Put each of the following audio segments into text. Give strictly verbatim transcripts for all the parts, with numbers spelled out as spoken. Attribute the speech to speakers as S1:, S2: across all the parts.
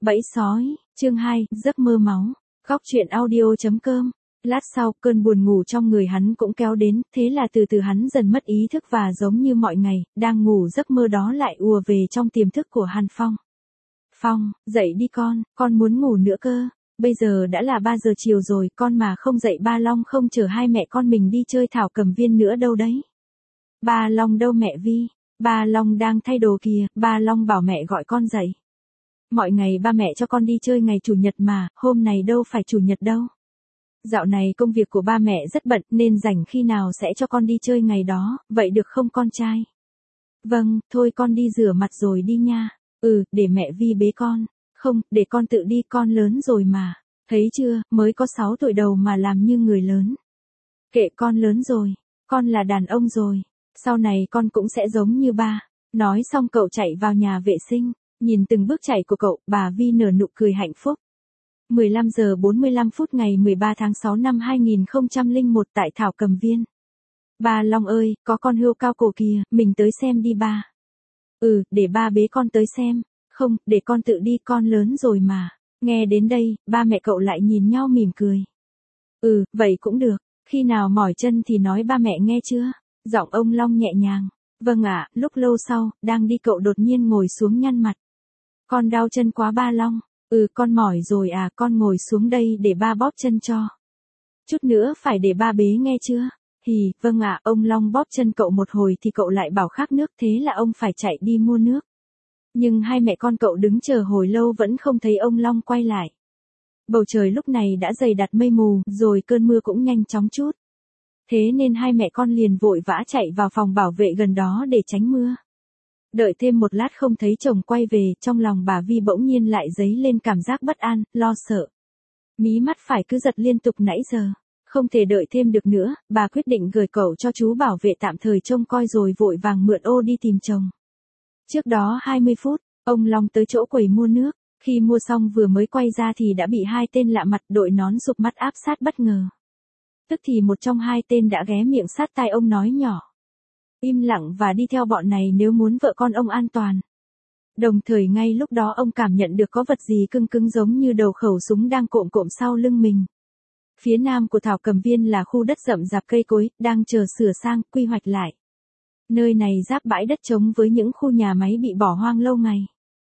S1: Bẫy sói, chương hai, giấc mơ máu. Góc truyện audio.com. Lát sau, cơn buồn ngủ trong người hắn cũng kéo đến, thế là từ từ hắn dần mất ý thức và giống như mọi ngày, đang ngủ giấc mơ đó lại ùa về trong tiềm thức của Hàn Phong. Phong, dậy đi con, con muốn ngủ nữa cơ. Bây giờ đã là ba giờ chiều rồi, con mà không dậy Ba Long không chở hai mẹ con mình đi chơi thảo cầm viên nữa đâu đấy. Ba Long đâu mẹ Vi? Ba Long đang thay đồ kìa, Ba Long bảo mẹ gọi con dậy. Mọi ngày ba mẹ cho con đi chơi ngày chủ nhật mà, hôm này đâu phải chủ nhật đâu. Dạo này công việc của ba mẹ rất bận nên rảnh khi nào sẽ cho con đi chơi ngày đó, vậy được không con trai? Vâng, thôi con đi rửa mặt rồi đi nha. Ừ, để mẹ Vi bế con. Không, để con tự đi, con lớn rồi mà. Thấy chưa, mới có sáu tuổi đầu mà làm như người lớn. Kệ con lớn rồi, con là đàn ông rồi. Sau này con cũng sẽ giống như ba. Nói xong cậu chạy vào nhà vệ sinh. Nhìn từng bước chạy của cậu, bà Vi nở nụ cười hạnh phúc. mười lăm giờ bốn mươi lăm phút ngày mười ba tháng sáu năm hai nghìn không trăm lẻ một tại Thảo Cầm Viên. Ba Long ơi, có con hươu cao cổ kìa, mình tới xem đi ba. Ừ, để ba bế con tới xem. Không, để con tự đi, con lớn rồi mà. Nghe đến đây, ba mẹ cậu lại nhìn nhau mỉm cười. Ừ, vậy cũng được, khi nào mỏi chân thì nói ba mẹ nghe chưa? Giọng ông Long nhẹ nhàng. Vâng ạ, lúc lâu sau, đang đi cậu đột nhiên ngồi xuống nhăn mặt. Con đau chân quá Ba Long. Ừ, con mỏi rồi à, con ngồi xuống đây để ba bóp chân cho. Chút nữa phải để ba bế nghe chưa? Hì, vâng ạ, ông Long bóp chân cậu một hồi thì cậu lại bảo khát nước, thế là ông phải chạy đi mua nước. Nhưng hai mẹ con cậu đứng chờ hồi lâu vẫn không thấy ông Long quay lại. Bầu trời lúc này đã dày đặc mây mù, rồi cơn mưa cũng nhanh chóng chút. Thế nên hai mẹ con liền vội vã chạy vào phòng bảo vệ gần đó để tránh mưa. Đợi thêm một lát không thấy chồng quay về, trong lòng bà Vi bỗng nhiên lại dấy lên cảm giác bất an, lo sợ. Mí mắt phải cứ giật liên tục nãy giờ. Không thể đợi thêm được nữa, bà quyết định gửi cậu cho chú bảo vệ tạm thời trông coi rồi vội vàng mượn ô đi tìm chồng. Trước đó hai mươi phút, ông Long tới chỗ quầy mua nước. Khi mua xong vừa mới quay ra thì đã bị hai tên lạ mặt đội nón sụp mắt áp sát bất ngờ. Tức thì một trong hai tên đã ghé miệng sát tai ông nói nhỏ. Im lặng và đi theo bọn này nếu muốn vợ con ông an toàn. Đồng thời ngay lúc đó ông cảm nhận được có vật gì cưng cứng giống như đầu khẩu súng đang cộm cộm sau lưng mình. Phía nam của Thảo Cầm Viên là khu đất rậm rạp cây cối, đang chờ sửa sang, quy hoạch lại. Nơi này giáp bãi đất trống với những khu nhà máy bị bỏ hoang lâu ngày.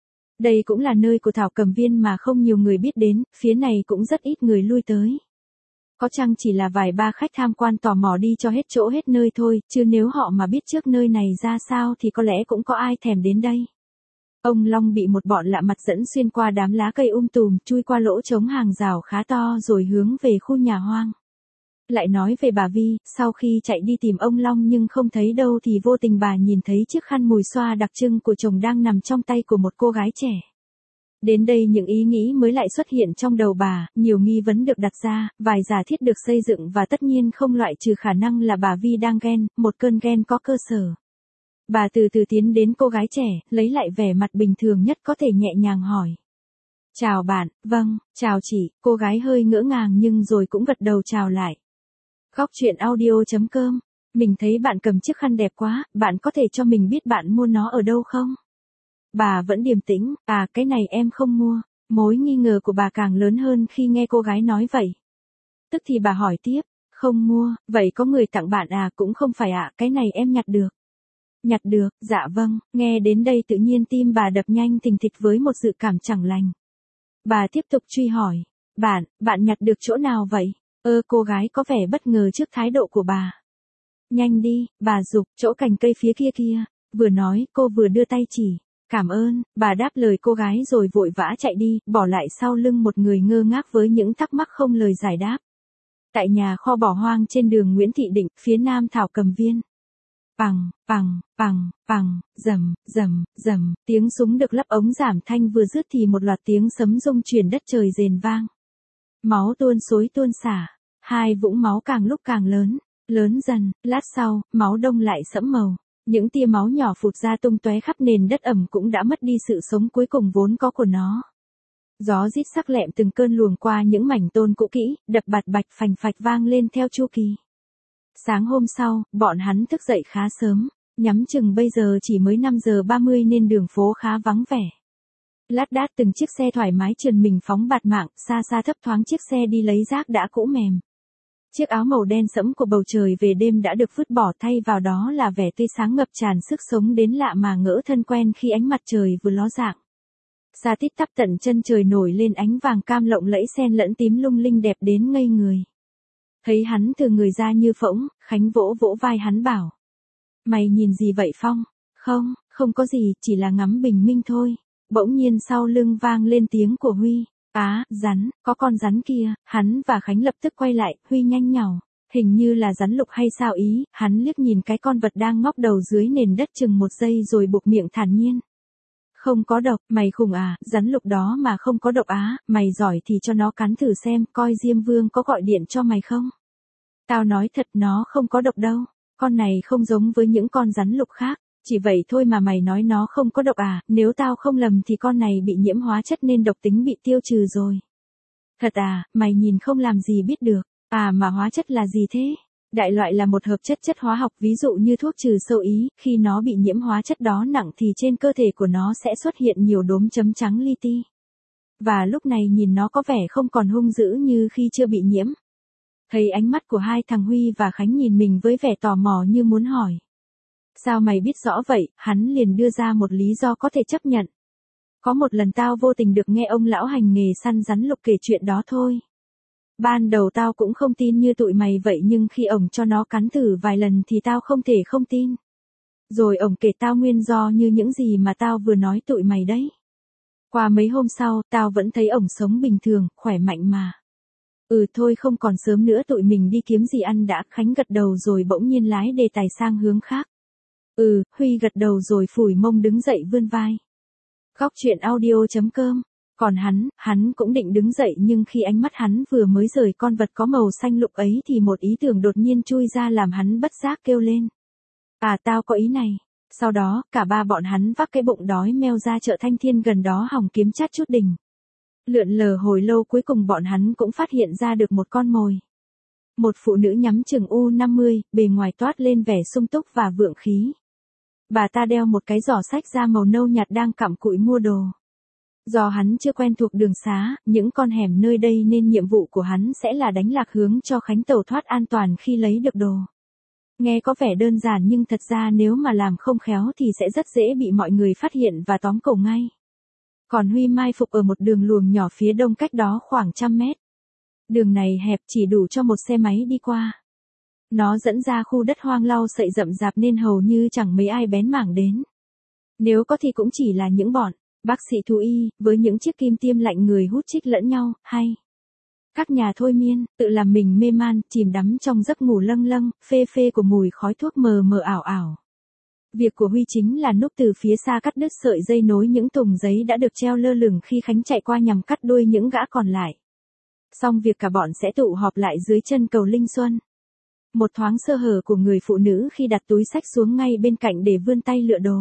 S1: Đây cũng là nơi của Thảo Cầm Viên mà không nhiều người biết đến, phía này cũng rất ít người lui tới. Có chăng chỉ là vài ba khách tham quan tò mò đi cho hết chỗ hết nơi thôi, chứ nếu họ mà biết trước nơi này ra sao thì có lẽ cũng có ai thèm đến đây. Ông Long bị một bọn lạ mặt dẫn xuyên qua đám lá cây um tùm, chui qua lỗ trống hàng rào khá to rồi hướng về khu nhà hoang. Lại nói về bà Vi, sau khi chạy đi tìm ông Long nhưng không thấy đâu thì vô tình bà nhìn thấy chiếc khăn mùi xoa đặc trưng của chồng đang nằm trong tay của một cô gái trẻ. Đến đây những ý nghĩ mới lại xuất hiện trong đầu bà, nhiều nghi vấn được đặt ra, vài giả thiết được xây dựng và tất nhiên không loại trừ khả năng là bà Vi đang ghen, một cơn ghen có cơ sở. Bà từ từ tiến đến cô gái trẻ, lấy lại vẻ mặt bình thường nhất có thể nhẹ nhàng hỏi. Chào bạn, vâng, chào chị, cô gái hơi ngỡ ngàng nhưng rồi cũng gật đầu chào lại. Góc truyện audio.com, mình thấy bạn cầm chiếc khăn đẹp quá, bạn có thể cho mình biết bạn mua nó ở đâu không? Bà vẫn điềm tĩnh, à cái này em không mua. Mối nghi ngờ của bà càng lớn hơn khi nghe cô gái nói vậy. Tức thì bà hỏi tiếp, không mua, vậy có người tặng bạn à? Cũng không phải ạ, à, cái này em nhặt được. Nhặt được, dạ vâng, nghe đến đây tự nhiên tim bà đập nhanh thình thịch với một dự cảm chẳng lành. Bà tiếp tục truy hỏi, bạn, bạn nhặt được chỗ nào vậy? Ơ cô gái có vẻ bất ngờ trước thái độ của bà. Nhanh đi, bà giục, chỗ cành cây phía kia kia. Vừa nói, cô vừa đưa tay chỉ. Cảm ơn, bà đáp lời cô gái rồi vội vã chạy đi, bỏ lại sau lưng một người ngơ ngác với những thắc mắc không lời giải đáp. Tại nhà kho bỏ hoang trên đường Nguyễn Thị Định, phía nam Thảo Cầm Viên. Pằng, pằng, pằng, pằng, rầm, rầm, rầm, tiếng súng được lắp ống giảm thanh vừa dứt thì một loạt tiếng sấm rung chuyển đất trời rền vang. Máu tuôn xối tuôn xả, hai vũng máu càng lúc càng lớn, lớn dần, lát sau, máu đông lại sẫm màu. Những tia máu nhỏ phụt ra tung tóe khắp nền đất ẩm cũng đã mất đi sự sống cuối cùng vốn có của nó. Gió rít sắc lẹm từng cơn luồng qua những mảnh tôn cũ kỹ, đập bạt bạch phành phạch vang lên theo chu kỳ. Sáng hôm sau, bọn hắn thức dậy khá sớm, nhắm chừng bây giờ chỉ mới năm giờ ba mươi nên đường phố khá vắng vẻ. Lát đát từng chiếc xe thoải mái trườn mình phóng bạt mạng, xa xa thấp thoáng chiếc xe đi lấy rác đã cũ mềm. Chiếc áo màu đen sẫm của bầu trời về đêm đã được vứt bỏ, thay vào đó là vẻ tươi sáng ngập tràn sức sống đến lạ mà ngỡ thân quen khi ánh mặt trời vừa ló dạng. Xa tít tắp tận chân trời nổi lên ánh vàng cam lộng lẫy xen lẫn tím lung linh đẹp đến ngây người. Thấy hắn từ người ra như phỗng, Khánh vỗ vỗ vai hắn bảo. Mày nhìn gì vậy Phong? Không, không có gì, chỉ là ngắm bình minh thôi. Bỗng nhiên sau lưng vang lên tiếng của Huy. Á, rắn, có con rắn kia. Hắn và Khánh lập tức quay lại, Huy nhanh nhảu. Hình như là rắn lục hay sao ý, hắn liếc nhìn cái con vật đang ngóc đầu dưới nền đất chừng một giây rồi buộc miệng thản nhiên. Không có độc, mày khùng à, rắn lục đó mà không có độc á, mày giỏi thì cho nó cắn thử xem, coi Diêm Vương có gọi điện cho mày không. Tao nói thật nó không có độc đâu, con này không giống với những con rắn lục khác, chỉ vậy thôi mà mày nói nó không có độc à, nếu tao không lầm thì con này bị nhiễm hóa chất nên độc tính bị tiêu trừ rồi. Thật à, mày nhìn không làm gì biết được, à mà hóa chất là gì thế? Đại loại là một hợp chất chất hóa học, ví dụ như thuốc trừ sâu ý, khi nó bị nhiễm hóa chất đó nặng thì trên cơ thể của nó sẽ xuất hiện nhiều đốm chấm trắng li ti. Và lúc này nhìn nó có vẻ không còn hung dữ như khi chưa bị nhiễm. Thấy ánh mắt của hai thằng Huy và Khánh nhìn mình với vẻ tò mò như muốn hỏi. Sao mày biết rõ vậy? Hắn liền đưa ra một lý do có thể chấp nhận. Có một lần tao vô tình được nghe ông lão hành nghề săn rắn lục kể chuyện đó thôi. Ban đầu tao cũng không tin như tụi mày vậy nhưng khi ổng cho nó cắn thử vài lần thì tao không thể không tin. Rồi ổng kể tao nguyên do như những gì mà tao vừa nói tụi mày đấy. Qua mấy hôm sau, tao vẫn thấy ổng sống bình thường, khỏe mạnh mà. Ừ thôi không còn sớm nữa tụi mình đi kiếm gì ăn đã. Khánh gật đầu rồi bỗng nhiên lái đề tài sang hướng khác. Ừ, Huy gật đầu rồi phủi mông đứng dậy vươn vai. Góc truyện audio chấm com. Còn hắn, hắn cũng định đứng dậy nhưng khi ánh mắt hắn vừa mới rời con vật có màu xanh lục ấy thì một ý tưởng đột nhiên chui ra làm hắn bất giác kêu lên. À tao có ý này. Sau đó, cả ba bọn hắn vác cái bụng đói meo ra chợ Thanh Thiên gần đó hòng kiếm chát chút đỉnh. Lượn lờ hồi lâu cuối cùng bọn hắn cũng phát hiện ra được một con mồi. Một phụ nữ nhắm chừng u năm mươi, bề ngoài toát lên vẻ sung túc và vượng khí. Bà ta đeo một cái giỏ xách da màu nâu nhạt đang cặm cụi mua đồ. Do hắn chưa quen thuộc đường xá, những con hẻm nơi đây nên nhiệm vụ của hắn sẽ là đánh lạc hướng cho Khánh tẩu thoát an toàn khi lấy được đồ. Nghe có vẻ đơn giản nhưng thật ra nếu mà làm không khéo thì sẽ rất dễ bị mọi người phát hiện và tóm cổ ngay. Còn Huy mai phục ở một đường luồng nhỏ phía đông cách đó khoảng trăm mét. Đường này hẹp chỉ đủ cho một xe máy đi qua. Nó dẫn ra khu đất hoang lau sậy rậm rạp nên hầu như chẳng mấy ai bén mảng đến. Nếu có thì cũng chỉ là những bọn bác sĩ thú y, với những chiếc kim tiêm lạnh người hút chích lẫn nhau, hay các nhà thôi miên, tự làm mình mê man, chìm đắm trong giấc ngủ lâng lâng, phê phê của mùi khói thuốc mờ mờ ảo ảo. Việc của Huy chính là núp từ phía xa cắt đứt sợi dây nối những thùng giấy đã được treo lơ lửng khi Khánh chạy qua nhằm cắt đuôi những gã còn lại. Xong việc cả bọn sẽ tụ họp lại dưới chân cầu Linh Xuân. Một thoáng sơ hở của người phụ nữ khi đặt túi xách xuống ngay bên cạnh để vươn tay lựa đồ.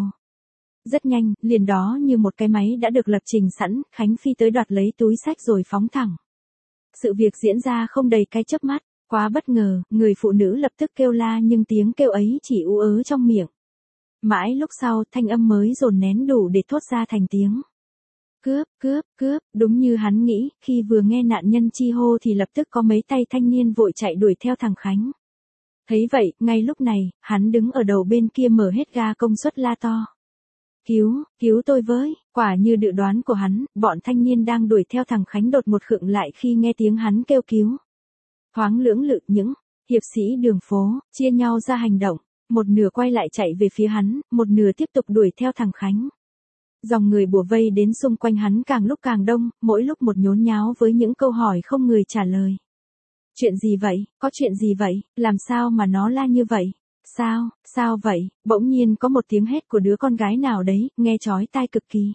S1: Rất nhanh, liền đó như một cái máy đã được lập trình sẵn, Khánh phi tới đoạt lấy túi xách rồi phóng thẳng. Sự việc diễn ra không đầy cái chớp mắt, quá bất ngờ, người phụ nữ lập tức kêu la nhưng tiếng kêu ấy chỉ ú ớ trong miệng. Mãi lúc sau, thanh âm mới dồn nén đủ để thốt ra thành tiếng. Cướp, cướp, cướp, đúng như hắn nghĩ, khi vừa nghe nạn nhân chi hô thì lập tức có mấy tay thanh niên vội chạy đuổi theo thằng Khánh. Thấy vậy, ngay lúc này, hắn đứng ở đầu bên kia mở hết ga công suất la to. Cứu, cứu tôi với, quả như dự đoán của hắn, bọn thanh niên đang đuổi theo thằng Khánh đột một khựng lại khi nghe tiếng hắn kêu cứu. Thoáng lưỡng lự những hiệp sĩ đường phố, chia nhau ra hành động, một nửa quay lại chạy về phía hắn, một nửa tiếp tục đuổi theo thằng Khánh. Dòng người bủa vây đến xung quanh hắn càng lúc càng đông, mỗi lúc một nhốn nháo với những câu hỏi không người trả lời. Chuyện gì vậy, có chuyện gì vậy, làm sao mà nó la như vậy? Sao, sao vậy, bỗng nhiên có một tiếng hét của đứa con gái nào đấy, nghe chói tai cực kỳ.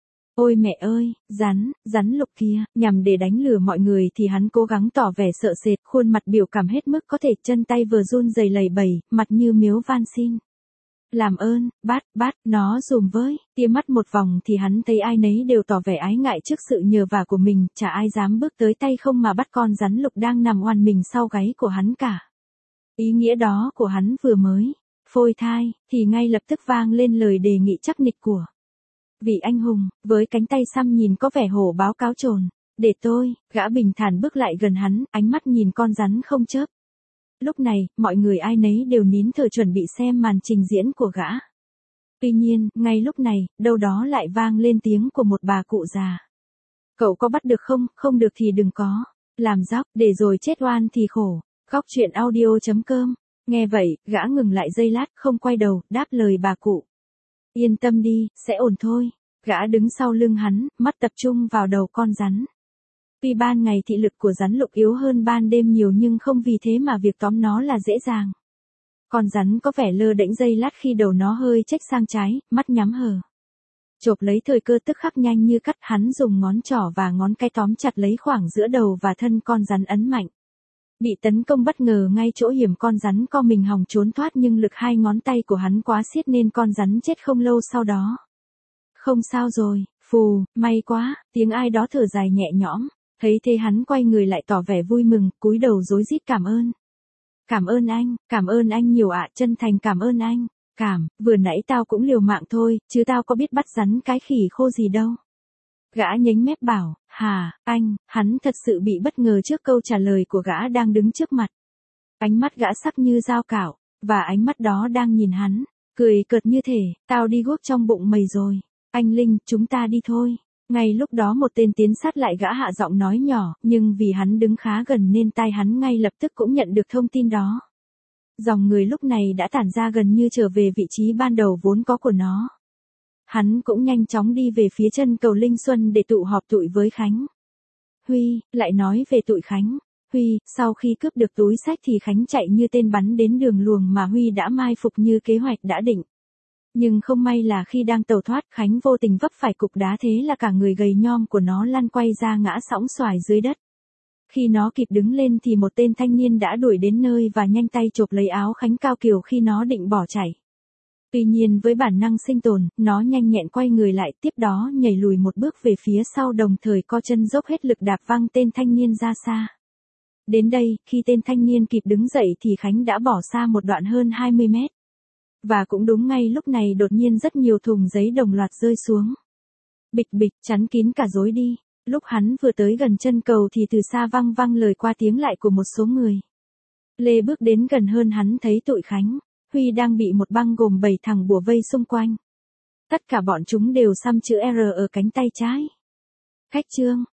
S1: Ôi mẹ ơi, rắn, rắn lục kia, nhằm để đánh lừa mọi người thì hắn cố gắng tỏ vẻ sợ sệt, khuôn mặt biểu cảm hết mức có thể, chân tay vừa run rẩy lẩy bẩy, mặt như miếu van xin. Làm ơn, bắt, bắt, nó dùm với, tia mắt một vòng thì hắn thấy ai nấy đều tỏ vẻ ái ngại trước sự nhờ vả của mình, chả ai dám bước tới tay không mà bắt con rắn lục đang nằm oằn mình sau gáy của hắn cả. Ý nghĩa đó của hắn vừa mới phôi thai, thì ngay lập tức vang lên lời đề nghị chắc nịch của Vị anh hùng, với cánh tay xăm nhìn có vẻ hổ báo cáo trồn. Để tôi, gã bình thản bước lại gần hắn, ánh mắt nhìn con rắn không chớp. Lúc này, mọi người ai nấy đều nín thở chuẩn bị xem màn trình diễn của gã. Tuy nhiên, ngay lúc này, đâu đó lại vang lên tiếng của một bà cụ già. Cậu có bắt được không, không được thì đừng có. Làm dóc, để rồi chết oan thì khổ. Góc chuyện audio.com. Nghe vậy, gã ngừng lại giây lát, không quay đầu, đáp lời bà cụ. Yên tâm đi, sẽ ổn thôi. Gã đứng sau lưng hắn, mắt tập trung vào đầu con rắn. Tuy ban ngày thị lực của rắn lục yếu hơn ban đêm nhiều nhưng không vì thế mà việc tóm nó là dễ dàng. Con rắn có vẻ lơ đễnh giây lát khi đầu nó hơi chếch sang trái, mắt nhắm hờ. Chộp lấy thời cơ tức khắc nhanh như cắt, hắn dùng ngón trỏ và ngón cái tóm chặt lấy khoảng giữa đầu và thân con rắn ấn mạnh. Bị tấn công bất ngờ ngay chỗ hiểm, con rắn co mình hòng trốn thoát nhưng lực hai ngón tay của hắn quá xiết nên con rắn chết không lâu sau đó. Không sao rồi, phù, may quá, tiếng ai đó thở dài nhẹ nhõm. Thấy thế hắn quay người lại tỏ vẻ vui mừng, cúi đầu rối rít cảm ơn. Cảm ơn anh, cảm ơn anh nhiều ạ, chân thành cảm ơn anh. Cảm, vừa nãy tao cũng liều mạng thôi, chứ tao có biết bắt rắn cái khỉ khô gì đâu. Gã nhếch mép bảo, hà, anh, hắn thật sự bị bất ngờ trước câu trả lời của gã đang đứng trước mặt. Ánh mắt gã sắc như dao cạo, và ánh mắt đó đang nhìn hắn, cười cợt như thể, tao đi guốc trong bụng mày rồi. Anh Linh, chúng ta đi thôi. Ngay lúc đó một tên tiến sát lại gã hạ giọng nói nhỏ, nhưng vì hắn đứng khá gần nên tai hắn ngay lập tức cũng nhận được thông tin đó. Dòng người lúc này đã tản ra gần như trở về vị trí ban đầu vốn có của nó. Hắn cũng nhanh chóng đi về phía chân cầu Linh Xuân để tụ họp tụi với Khánh. Huy, lại nói về tụi Khánh. Huy, sau khi cướp được túi sách thì Khánh chạy như tên bắn đến đường luồng mà Huy đã mai phục như kế hoạch đã định. Nhưng không may là khi đang tẩu thoát, Khánh vô tình vấp phải cục đá, thế là cả người gầy nhom của nó lăn quay ra ngã sõng xoài dưới đất. Khi nó kịp đứng lên thì một tên thanh niên đã đuổi đến nơi và nhanh tay chộp lấy áo Khánh cao kiểu khi nó định bỏ chạy. Tuy nhiên với bản năng sinh tồn, nó nhanh nhẹn quay người lại, tiếp đó nhảy lùi một bước về phía sau, đồng thời co chân dốc hết lực đạp văng tên thanh niên ra xa. Đến đây, khi tên thanh niên kịp đứng dậy thì Khánh đã bỏ xa một đoạn hơn hai mươi mét. Và cũng đúng ngay lúc này đột nhiên rất nhiều thùng giấy đồng loạt rơi xuống. Bịch bịch, chắn kín cả rối đi. Lúc hắn vừa tới gần chân cầu thì từ xa vang vang lời qua tiếng lại của một số người. Lê bước đến gần hơn, hắn thấy tụi Khánh, Huy đang bị một băng gồm bảy thằng bủa vây xung quanh. Tất cả bọn chúng đều xăm chữ R ở cánh tay trái. Khách trương,